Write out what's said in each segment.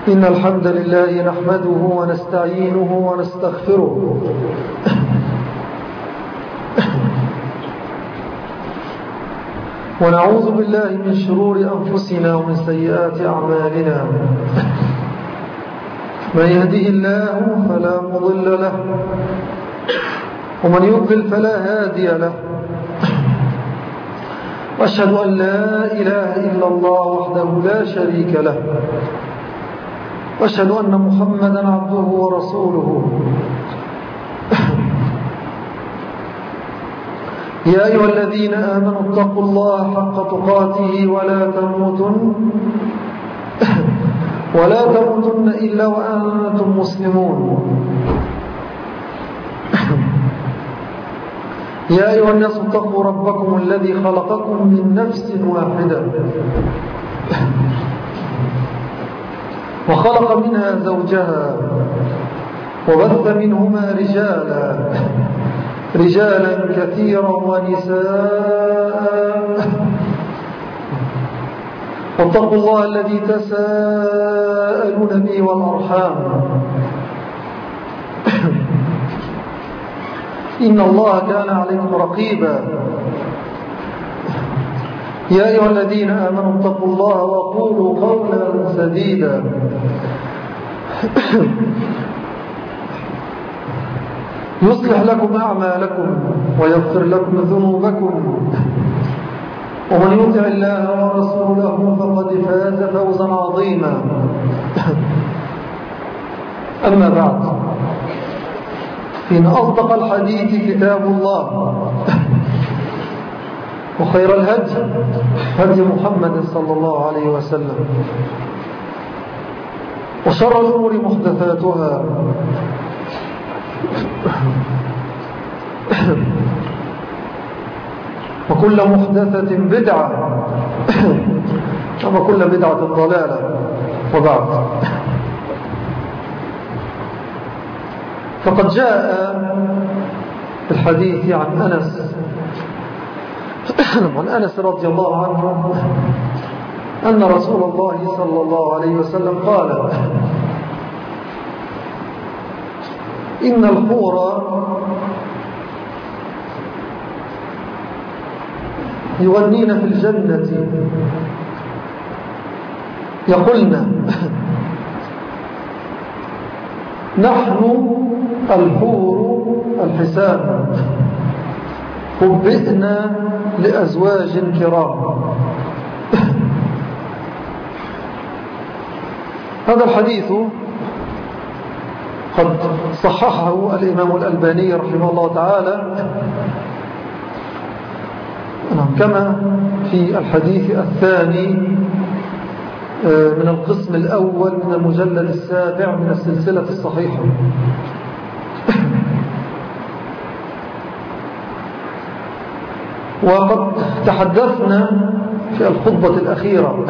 إن الحمد لله نحمده ونستعينه ونستغفره ونعوذ بالله من شرور أنفسنا ومن سيئات أعمالنا. من يهده الله فلا مضل له ومن يضلل فلا هادي له. وأشهد أن لا إله إلا الله وحده لا شريك له، وأشهد أن محمدا عبده ورسوله. يا أيها الذين آمنوا اتقوا الله حق تقاته ولا تموتن إلا وأنتم مسلمون. يا أيها الناس اتقوا ربكم الذي خلقكم من نفس واحدة وخلق منها زوجها وبث منهما رجالا كثيرا ونساء. واتقوا الله الذي تساءلون به والأرحام إن الله كان عليكم رقيبا. يا أيها الذين آمنوا اتقوا الله وقولوا قولا سديدا يصلح لكم أعمالكم ويغفر لكم ذنوبكم، ومن يطع الله ورسوله فقد فاز فوزا عظيما. أما بعد، فإن أصدق الحديث كتاب الله، وخير هدي محمد صلى الله عليه وسلم، وشر الأمور محدثاتها، وكل محدثة بدعة، وكل بدعة ضلالة. وبعد، فقد جاء الحديث عن أنس رضي الله عنه أن رسول الله صلى الله عليه وسلم قال: إن الحور يغنين في الجنة يقولن: نحن الحور الحسان هبئنا لأزواج كرام. هذا الحديث قد صححه الإمام الألباني رحمه الله تعالى، كما في الحديث الثاني من القسم الأول من المجلد السابع من السلسلة الصحيحة. وقد تحدثنا في الخطبة الأخيرة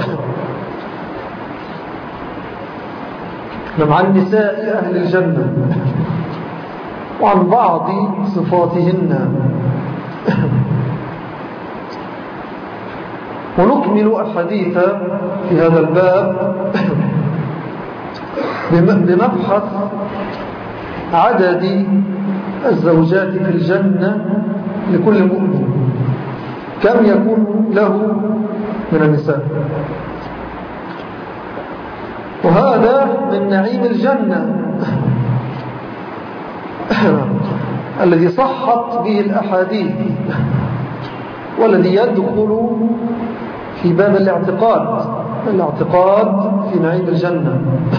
عن نساء أهل الجنة وعن بعض صفاتهن، ونكمل الحديث في هذا الباب بمبحث عدد الزوجات في الجنة لكل مؤمن، كم يكون له من النساء. وهذا من نعيم الجنة الذي صحت به الأحاديث، والذي يدخل في باب الاعتقاد في نعيم الجنة.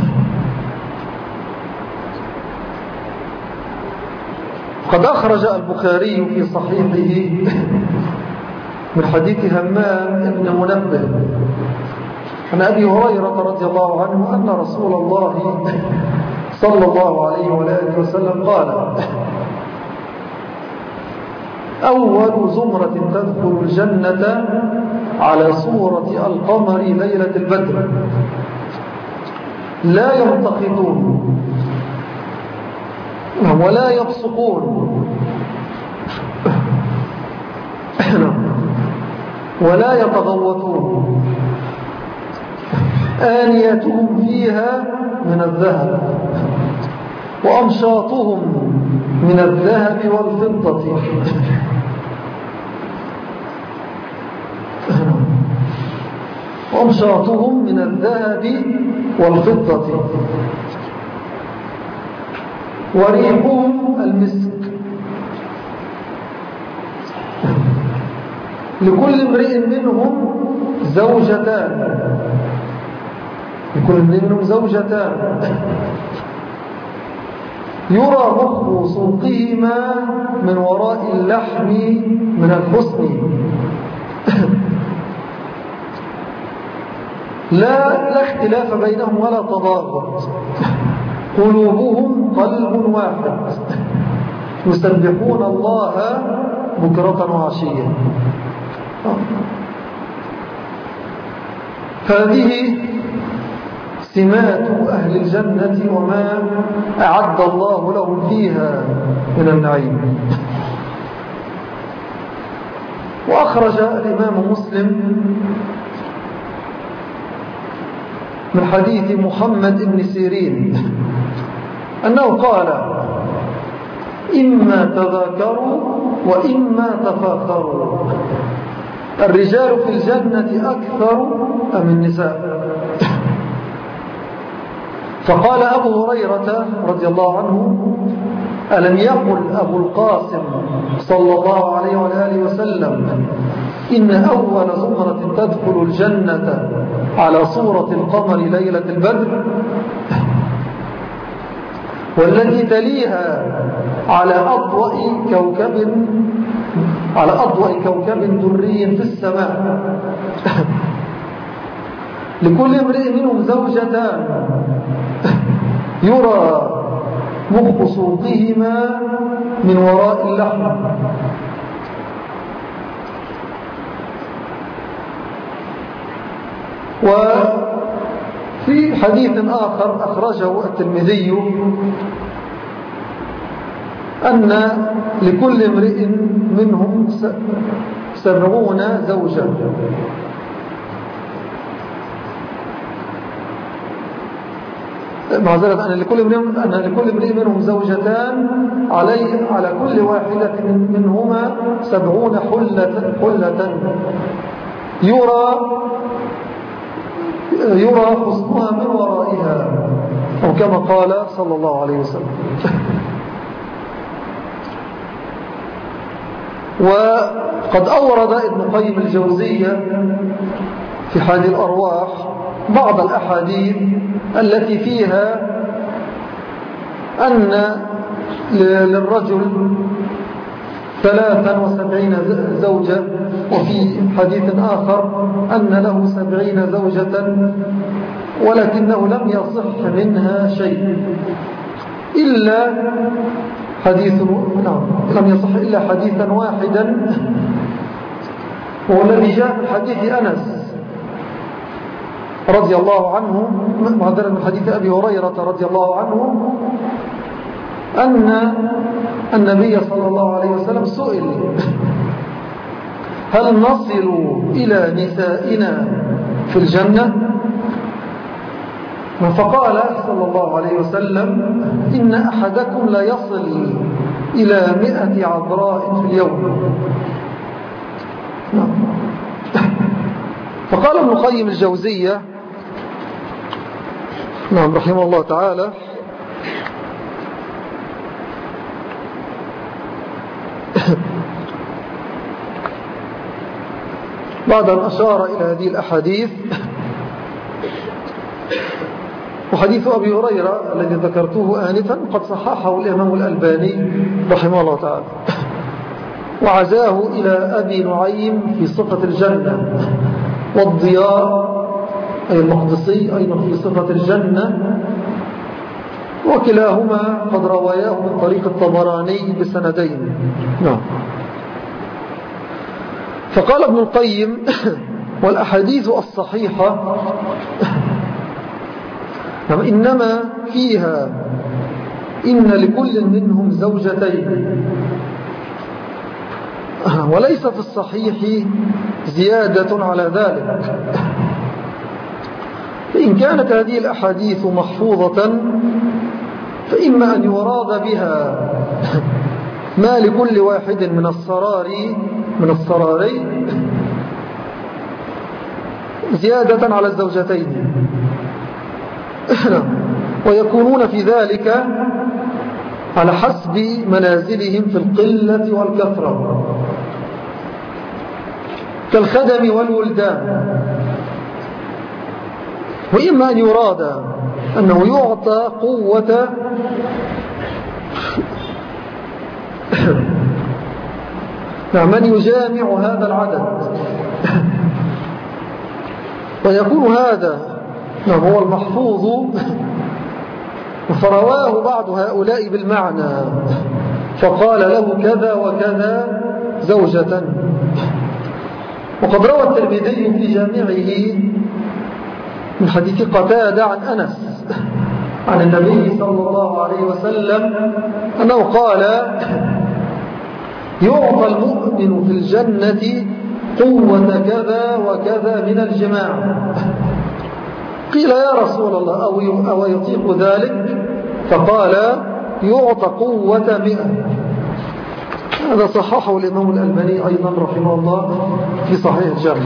قد أخرج البخاري في صحيحه من حديث همام بن منبه عن أبي هريرة رضي الله عنه أن رسول الله صلى الله عليه وآله وسلم قال: أول زمرة تدخل الجنة على صورة القمر ليلة البدر، لا يمتقطون ولا يبصقون ولا يتغوطون، آنيتهم فيها من الذهب وأمشاطهم من الذهب والفضة. وأمشاطهم من الذهب والفضة وريحهم المسك. لكل امرئ منهم زوجتان، لكل امرئ منهم زوجتان يرى مخ سوقهما من وراء اللحم من الحسن. لا اختلاف بينهم ولا تضاد، قلوبهم قلب واحد يسبحون الله بكرة وعشية. هذه سمات أهل الجنة وما أعد الله لهم فيها من النعيم. وأخرج الإمام مسلم من حديث محمد بن سيرين أنه قال: إما تذاكروا وإما تفاخروا، الرجال في الجنة أكثر أم النساء؟ فقال أبو هريرة رضي الله عنه: ألم يقل أبو القاسم صلى الله عليه وآله وسلم إن أول زمرة تدخل الجنة على صورة القمر ليلة البدر، والتي تليها على أضوأ كوكب دري في السماء، لكل امرئ منهم زوجتان يرى مخ سوقهما من وراء اللحم. وفي حديث آخر أخرجه الترمذي أن لكل امرئ منهم 70 زوجة، معذرة، أن لكل امرئ منهم زوجتان على كل واحدة منهما 70 حلة يرى حسنها من ورائها، أو كما قال صلى الله عليه وسلم. وقد أورد ابن قيم الجوزية في حادي الأرواح بعض الأحاديث التي فيها أن للرجل 73 زوجة، وفي حديث آخر أن له 70 زوجة، ولكنه لم يصح منها شيء إلا لم يصح إلا حديثا واحدا، وهو الذي جاء من حديث أنس رضي الله عنه، معذرا من حديث أبي هريرة رضي الله عنه، أن النبي صلى الله عليه وسلم سئل: هل نصل إلى نسائنا في الجنة؟ فقال صلى الله عليه وسلم: إن أحدكم لا يصل إلى 100 عذراء في اليوم. فقال ابن القيم الجوزية رحمه الله تعالى: بعد أن أشار إلى هذه الأحاديث، وحديث أبي هريرة الذي ذكرته آنفا قد صححه الإمام الألباني رحمه الله تعالى، وعزاه إلى أبي نعيم في صفة الجنة، والضياء أي المقدسي أيضا في صفة الجنة، وكلاهما قد رواياه من طريق الطبراني بسندين. فقال ابن القيم: والأحاديث الصحيحة إنما فيها إن لكل منهم زوجتين، وليس في الصحيح زيادة على ذلك، فإن كانت هذه الأحاديث محفوظة فإما أن يراد بها ما لكل واحد من الصراري زيادة على الزوجتين، ويكونون في ذلك على حسب منازلهم في القلة والكثرة كالخدم والولدان. وإما أن يراد أنه يعطى قوة من يجامع هذا العدد، ويكون هذا هو المحفوظ، فرواه بعض هؤلاء بالمعنى فقال له كذا وكذا زوجة. وقد روى الترمذي في جامعه من حديث قتادة عن أنس عن النبي صلى الله عليه وسلم أنه قال: يعطى المؤمن في الجنة قوة كذا وكذا من الجماع. قيل: يا رسول الله أو يطيق ذلك؟ فقال: يعطى قوة 100. هذا صححه الإمام الألباني أيضا رحمه الله في صحيح الجامع،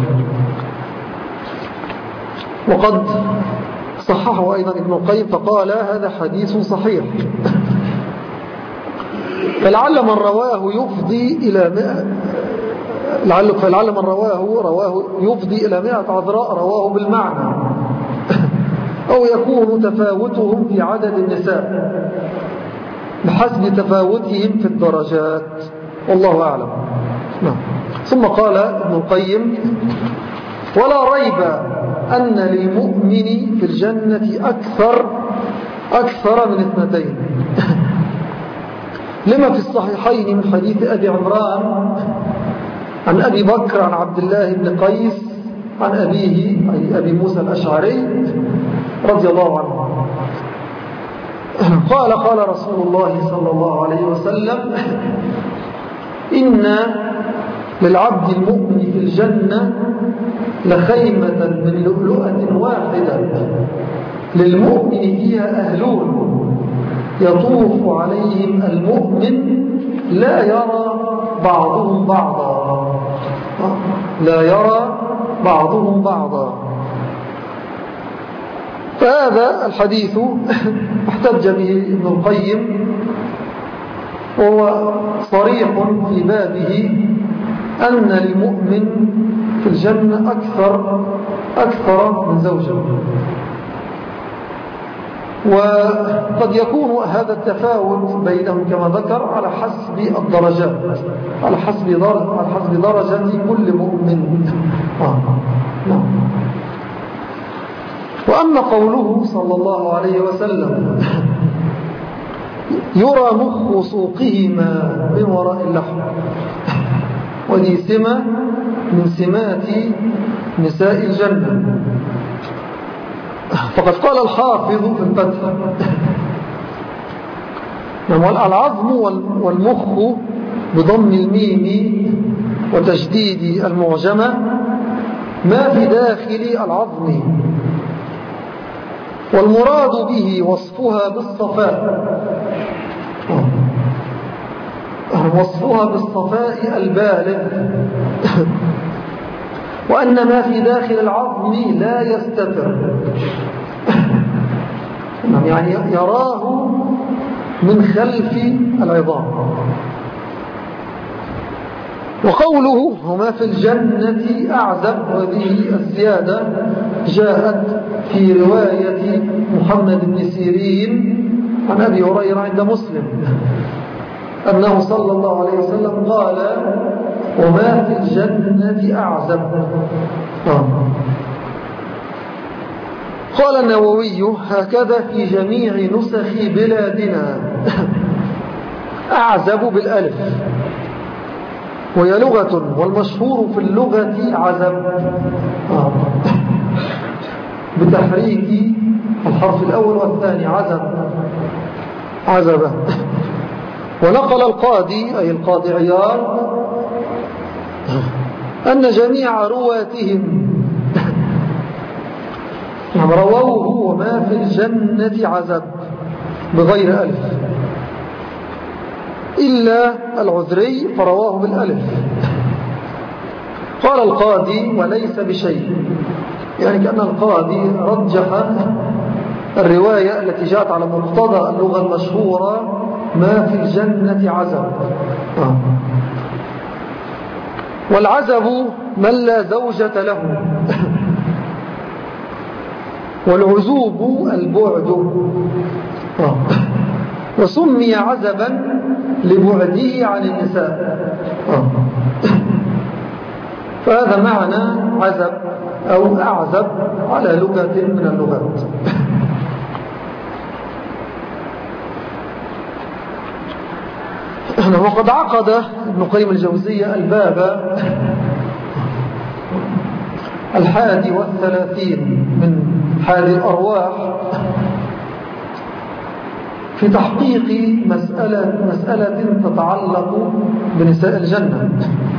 وقد صححه أيضا ابن القيم فقال: هذا حديث صحيح. فلعل من رواه يفضي إلى 100 عذراء رواه بالمعنى، أو يكون تفاوتهم في عدد النساء بحسب تفاوتهم في الدرجات، والله أعلم. ثم قال ابن القيم: ولا ريب أن للمؤمن في الجنة أكثر من 2. لما في الصحيحين من حديث أبي عمران عن أبي بكر عن عبد الله بن قيس عن أبيه أي أبي موسى الأشعري رضي الله عنه قال: قال رسول الله صلى الله عليه وسلم: إن للعبد المؤمن في الجنة لخيمة من لؤلؤة واحدة للمؤمن فيها أهلون يطوف عليهم المؤمن لا يرى بعضهم بعضا. فهذا الحديث احتج به ابن القيم، وهو صريح في بابه أن للمؤمن في الجنة أكثر من زوجة. وقد يكون هذا التفاوت بينهم كما ذكر على حسب الدرجات، على حسب درجة كل مؤمن. وأما قوله صلى الله عليه وسلم: يرى مخ سوقهما من وراء اللحم، ودي سمة من سمات نساء الجنة. فقد قال الحافظ في الفتح: العظم والمخ بضم الميم وتشديد المعجمة ما في داخل العظم، والمراد به وصفها بالصفاء البالغ، وأن ما في داخل العظم لا يستتر، يعني يراه من خلف العظام. وقوله هما في الجنة أعزب، وهذه الزيادة جاءت في رواية محمد بن سيرين عن أبي هريرة عند مسلم أنه صلى الله عليه وسلم قال: وما في الجنة أعزب. قال النووي: هكذا في جميع نسخ بلادنا، أعزب بالألف، وهي لغة، والمشهور في اللغة عزب بتحريك الحرف الأول والثاني، عزبة. ونقل القاضي أي القاضي عياض أن جميع رواتهم رواه وما في الجنة عذب بغير ألف، إلا العذري فرواه بالألف. قال القاضي وليس بشيء، يعني كأن القاضي رجح الرواية التي جاءت على مقتضى اللغة المشهورة ما في الجنة عزب. والعزب من لا زوجة له، والعزوب البعد، وسمي عزبا لبعده عن النساء. فهذا معنى عزب أو أعزب على لغة من اللغات. وقد عقد ابن قيم الجوزية الباب 31 من حال الأرواح في تحقيق مسألة تتعلق بنساء الجنة،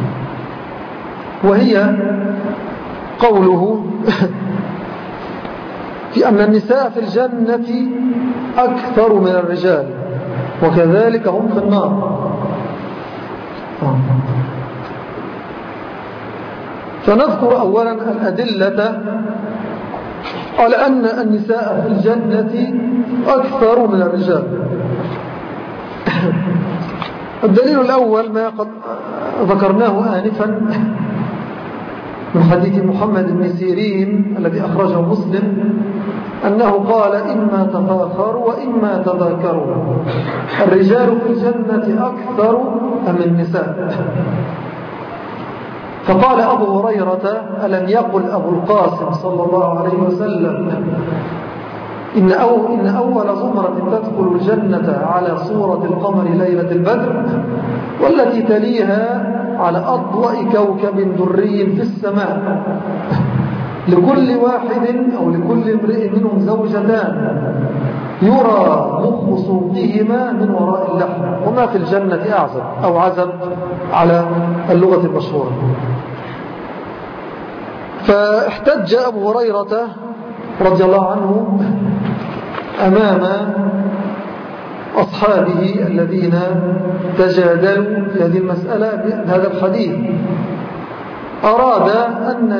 وهي قوله في أن النساء في الجنة أكثر من الرجال وكذلك هم في النار. فنذكر أولا الأدلة على أن النساء في الجنة أكثر من الرجال. الدليل الأول ما قد ذكرناه آنفا من حديث محمد بن سيرين الذي أخرجه مسلم أنه قال إما تفاخروا وإما تذاكروا، الرجال في الجنة أكثر من النساء. فقال أبو هريرة ألم يقل أبو القاسم صلى الله عليه وسلم إن أول زمرة تدخل الجنة على صورة القمر ليلة البدر، والتي تليها على أضواء كوكب دري في السماء، لكل واحد أو لكل امرئ منهم زوجتان يرى مخ صوتهما من وراء اللحم، وما في الجنة أعزب أو عزب على اللغة المشهورة. فاحتج أبو هريرة رضي الله عنه أمام أصحابه الذين تجادلوا في هذه المسألة بهذا الحديث. أراد أن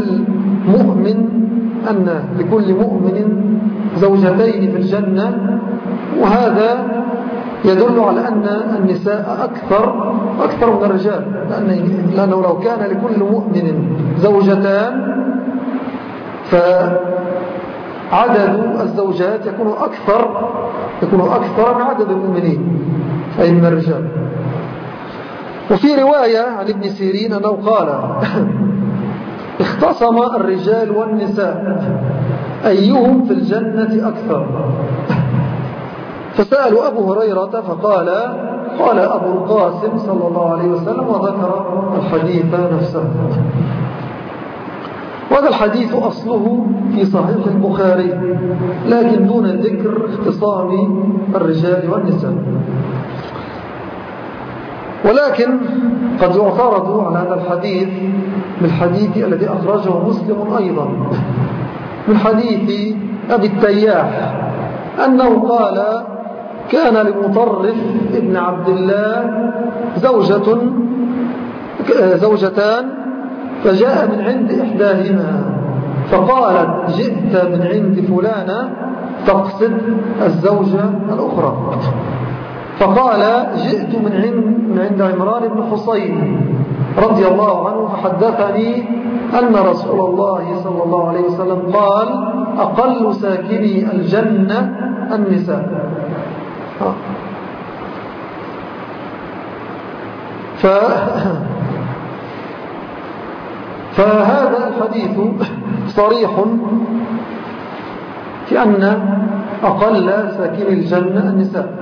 لكل مؤمن زوجتين في الجنة، وهذا يدل على أن النساء أكثر من الرجال، لأنه لو كان لكل مؤمن زوجتان فعدد الزوجات يكون أكثر من عدد المؤمنين أي من الرجال. وفي رواية عن ابن سيرين أنه قال اختصم الرجال والنساء أيهم في الجنة أكثر، فسألوا أبو هريرة فقال أبو القاسم صلى الله عليه وسلم، وذكر الحديث نفسه. وهذا الحديث أصله في صحيح البخاري، لكن دون ذكر اختصام الرجال والنساء. ولكن قد يعترض على هذا الحديث بالحديث الذي أخرجه مسلم أيضا من حديث أبي التياح أنه قال كان لمطرف ابن عبد الله زوجتان، فجاء من عند إحداهما فقالت جئت من عند فلانة تقصد الزوجة الأخرى، فقال جئت من عند عمران بن حصين رضي الله عنه فحدثني أن رسول الله صلى الله عليه وسلم قال أقل ساكني الجنة النساء. فهذا الحديث صريح في أن أقل ساكني الجنة النساء،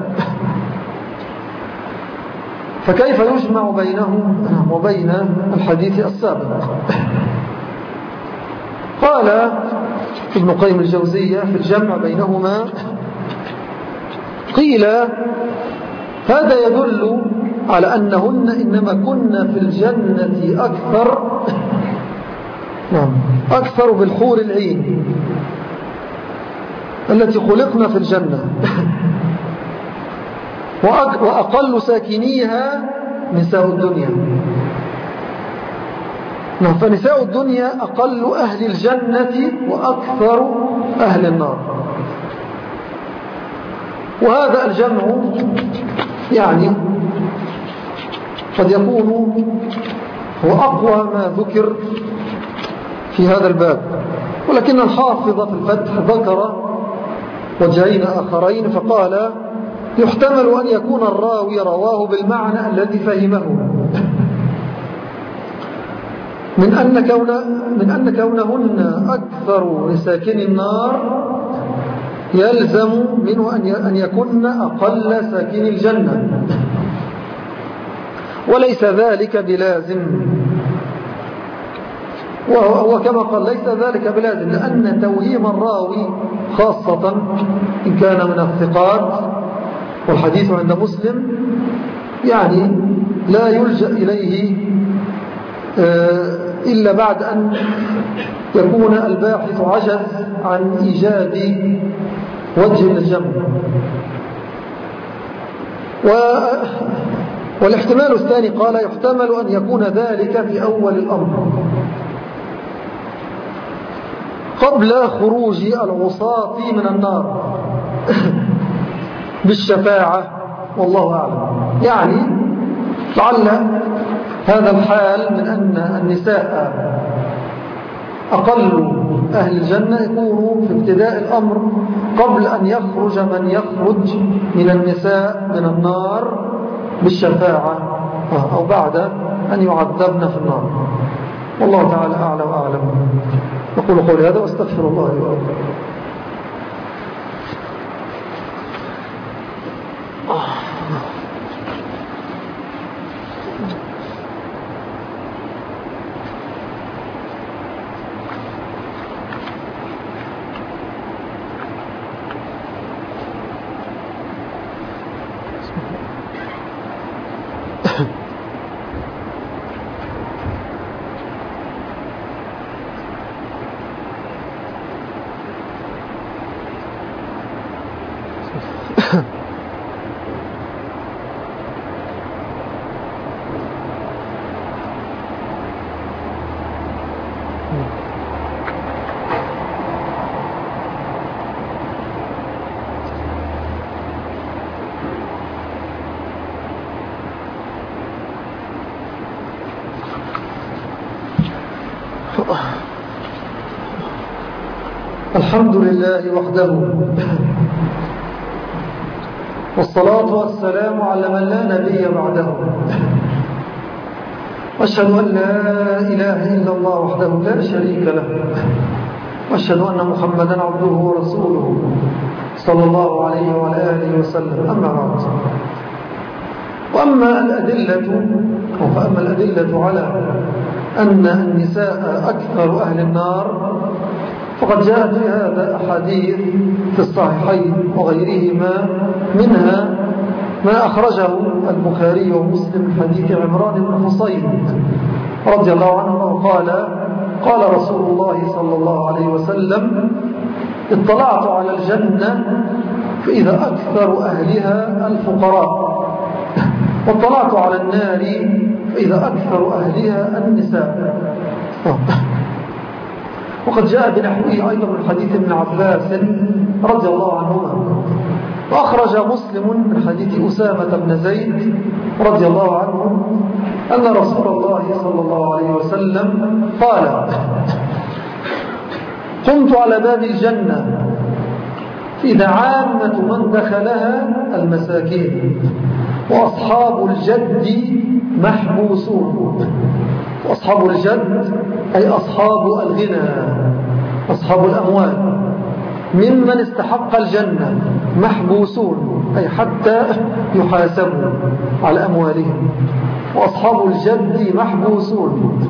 فكيف يجمع بينه وبين الحديث السابق؟ قال ابن قيم الجوزية في الجمع بينهما قيل هذا يدل على أنهن إنما كن في الجنة أكثر بالحور العين، التي خلقنا في الجنة وأقل ساكنيها نساء الدنيا. فنساء الدنيا أقل أهل الجنة وأكثر أهل النار. وهذا الجمع يعني قد يكون هو أقوى ما ذكر في هذا الباب، ولكن الحافظ في الفتح ذكر وجهين آخرين فقال: يحتمل أن يكون الراوي رواه بالمعنى الذي فهمه من أن كونهن أكثر لساكن النار يلزم منه أن يكن أقل ساكن الجنة، وليس ذلك بلازم. وهو كما قال ليس ذلك بلازم، لأن توهيم الراوي خاصة إن كان من الثقات، والحديث عند مسلم يعني لا يلجأ إليه إلا بعد أن يكون الباحث عجز عن إيجاد وجه للجمع. والاحتمال الثاني قال: يحتمل أن يكون ذلك في أول الأمر قبل خروج العصاة من النار بالشفاعة، والله أعلم. يعني لعل هذا الحال من أن النساء أقل أهل الجنة يكون في ابتداء الأمر قبل أن يخرج من يخرج من النساء من النار بالشفاعة، أو بعد أن يعذبن في النار. والله تعالى أعلى وأعلم. أقول قولي هذا واستغفر الله لي ولكم. الحمد لله وحده، والصلاة والسلام على من لا نبي بعده، وأشهد أن لا إله إلا الله وحده لا شريك له، وأشهد أن محمدا عبده ورسوله صلى الله عليه وعلى آله وسلم. أما بعد، فأما الأدلة على أن النساء أكثر أهل النار فقد جاءت في هذا أحاديث في الصحيحين وغيرهما، منها ما أخرجه البخاري ومسلم من حديث عمران بن حصين رضي الله عنه قال: قال رسول الله صلى الله عليه وسلم: اطلعت على الجنة فإذا أكثر أهلها الفقراء، واطلعت على النار فإذا أكثر أهلها النساء. وقد جاء بنحوه أيضا من حديث ابن عباس رضي الله عنهما. وأخرج مسلم من حديث أسامة بن زيد رضي الله عنه أن رسول الله صلى الله عليه وسلم قال: قمت على باب الجنة إذا عامة من دخلها المساكين، وأصحاب الجد محبوسون. وأصحاب الجد أي أصحاب الغنى، أصحاب الأموال، ممن استحق الجنة محبوسون أي حتى يحاسبوا على أموالهم. وأصحاب الجد محبوسون.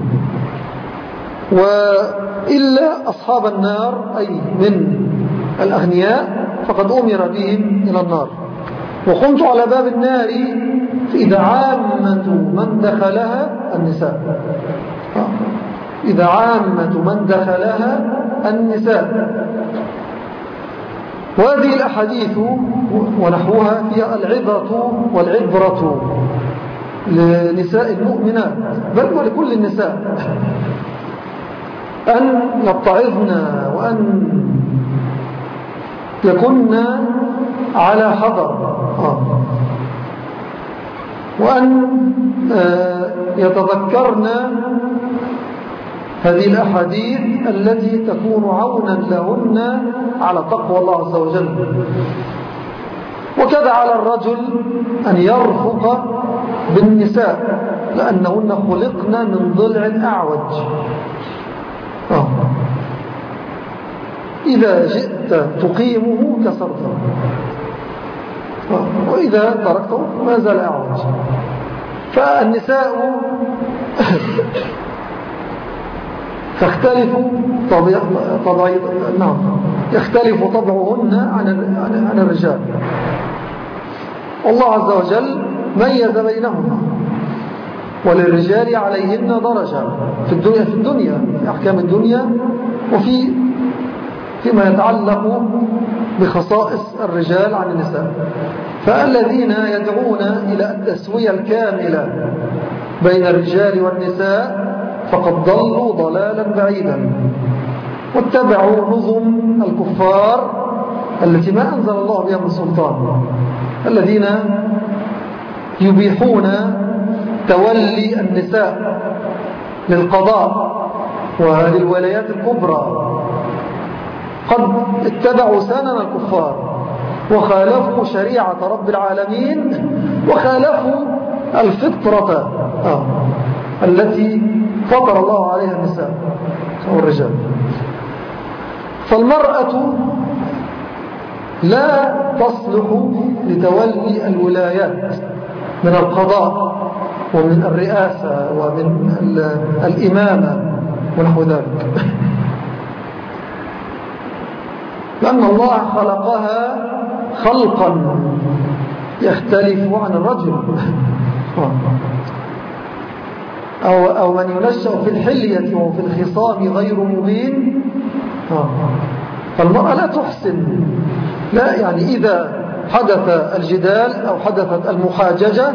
وإلا أصحاب النار أي من الأغنياء فقد أمر بهم إلى النار. وقمت على باب النار فإذا عامة من دخلها النساء، إذا عامة من دخلها النساء. وهذه الأحاديث ونحوها هي العظة والعبرة لنساء المؤمنات بل ولكل النساء أن يتعظن وأن يكن على حذر وأن يتذكرن هذه الأحاديث التي تكون عونا لهن على تقوى الله عز وجل. وكذا على الرجل أن يرفق بالنساء لأنهن خلقن من ضلع أعوج. إذا جئت تقيمه كسرته وإذا تركته ما زال أعوج. فالنساء تختلف يختلف طبعهن عن الرجال. الله عز وجل ميز بينهما وللرجال عليهن درجة في الدنيا في أحكام الدنيا فيما يتعلق بخصائص الرجال عن النساء. فالذين يدعون إلى التسوية الكاملة بين الرجال والنساء فقد ضلوا ضلالا بعيدا واتبعوا نظم الكفار التي ما أنزل الله بها من سلطان، الذين يبيحون تولي النساء للقضاء وهذه الولايات الكبرى. قد اتبعوا سنن الكفار وخالفوا شريعة رب العالمين وخالفوا الفطرة التي فطر الله عليها النساء والرجال. فالمرأة لا تصلح لتولي الولايات من القضاء ومن الرئاسة ومن الإمامة ونحو ذلك، لأن الله خلقها خلقا يختلف عن الرجل أو من ينشأ في الحلية وفي الخصام غير مبين. فالمرأة لا تحسن، لا يعني إذا حدث الجدال أو حدثت المحاججة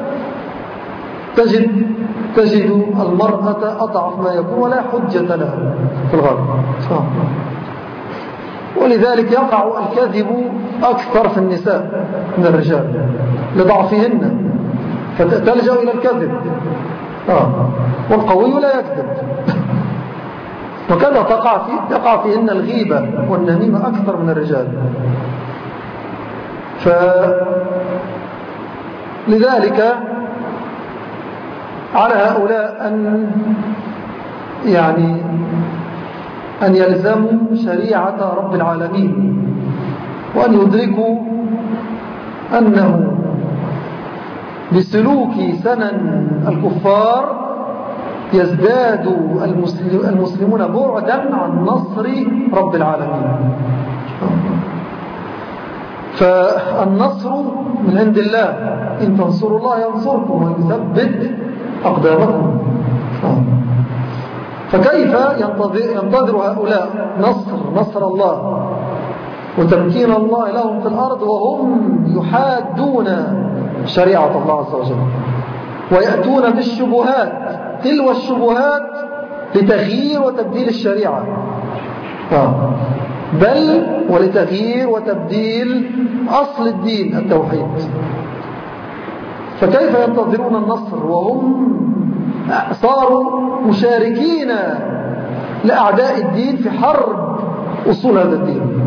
تجد المرأة أضعف ما يكون ولا حجة لها في الغالب. ولذلك يقع الكذب أكثر في النساء من الرجال لضعفهن فتلجأ إلى الكذب. والقوي لا يكذب. وكذا تقع فيهن الغيبة والنميمة أكثر من الرجال. لذلك على هؤلاء أن يلزموا شريعة رب العالمين وأن يدركوا أنه بسلوك سنن الكفار يزداد المسلمون بعدا عن نصر رب العالمين. فالنصر من عند الله، إن تنصروا الله ينصركم ويثبت أقدامكم. فكيف ينتظر هؤلاء نصر الله وتمكين الله لهم في الأرض وهم يحادون شريعة الله عز وجل ويأتون بالشبهات تلو الشبهات لتغيير وتبديل الشريعة، بل ولتغيير وتبديل أصل الدين التوحيد. فكيف ينتظرون النصر وهم صاروا مشاركين لأعداء الدين في حرب أصول هذا الدين؟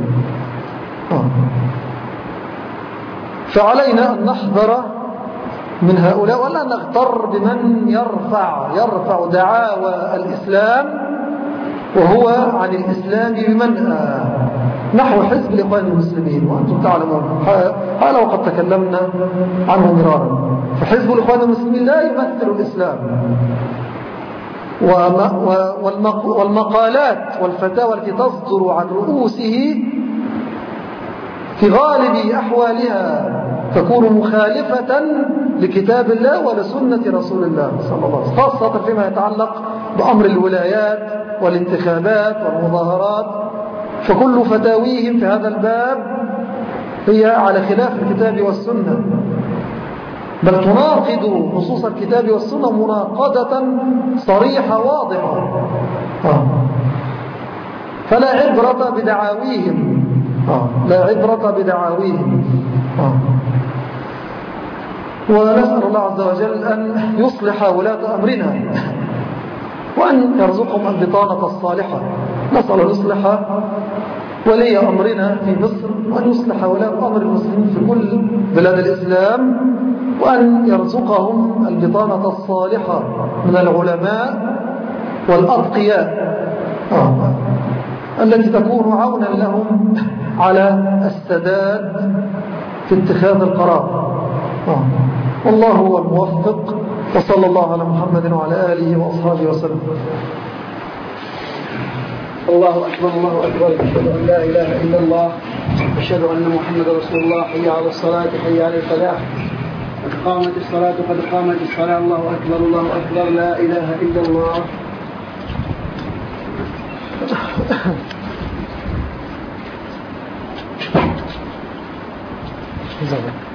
فعلينا أن نحذر من هؤلاء ولا نغتر بمن يرفع دعاوى الإسلام وهو عن الإسلام بمنأى نحو حزب الإخوان المسلمين. وأنتم تعلمون هذا وقد تكلمنا عنه مرارا. فحزب الإخوان المسلمين لا يمثل الإسلام، والمقالات والفتاوى التي تصدر عن رؤوسه في غالب أحوالها تكون مخالفة لكتاب الله ولسنة رسول الله صلى الله عليه وسلم، خاصة فيما يتعلق بأمر الولايات والانتخابات والمظاهرات فكل فتاويهم في هذا الباب هي على خلاف الكتاب والسنة، بل تناقض نصوص الكتاب والسنة مناقضة صريحة واضحة. فلا عبرة بدعاويهم، لا عبرة بدعاويهم. ونسأل الله عز وجل أن يصلح ولاة أمرنا وأن يرزقهم البطانة الصالحة. نسأل أن يصلح ولي أمرنا في مصر، وأن يصلح ولاة أمر المسلمين في كل بلاد الإسلام، وأن يرزقهم البطانة الصالحة من العلماء والأتقياء التي تكون عونا لهم على السداد في اتخاذ القرار. والله هو الموفق، وصلى الله على محمد وعلى آله وأصحابه وسلم. الله أكبر الله أكبر، أشهد أن لا إله إلا الله، أشهد أن محمد رسول الله. حي على الصلاة، حي على الفلاح، قد قامت الصلاة، قد قامت الصلاة. الله أكبر الله أكبر، لا إله إلا الله.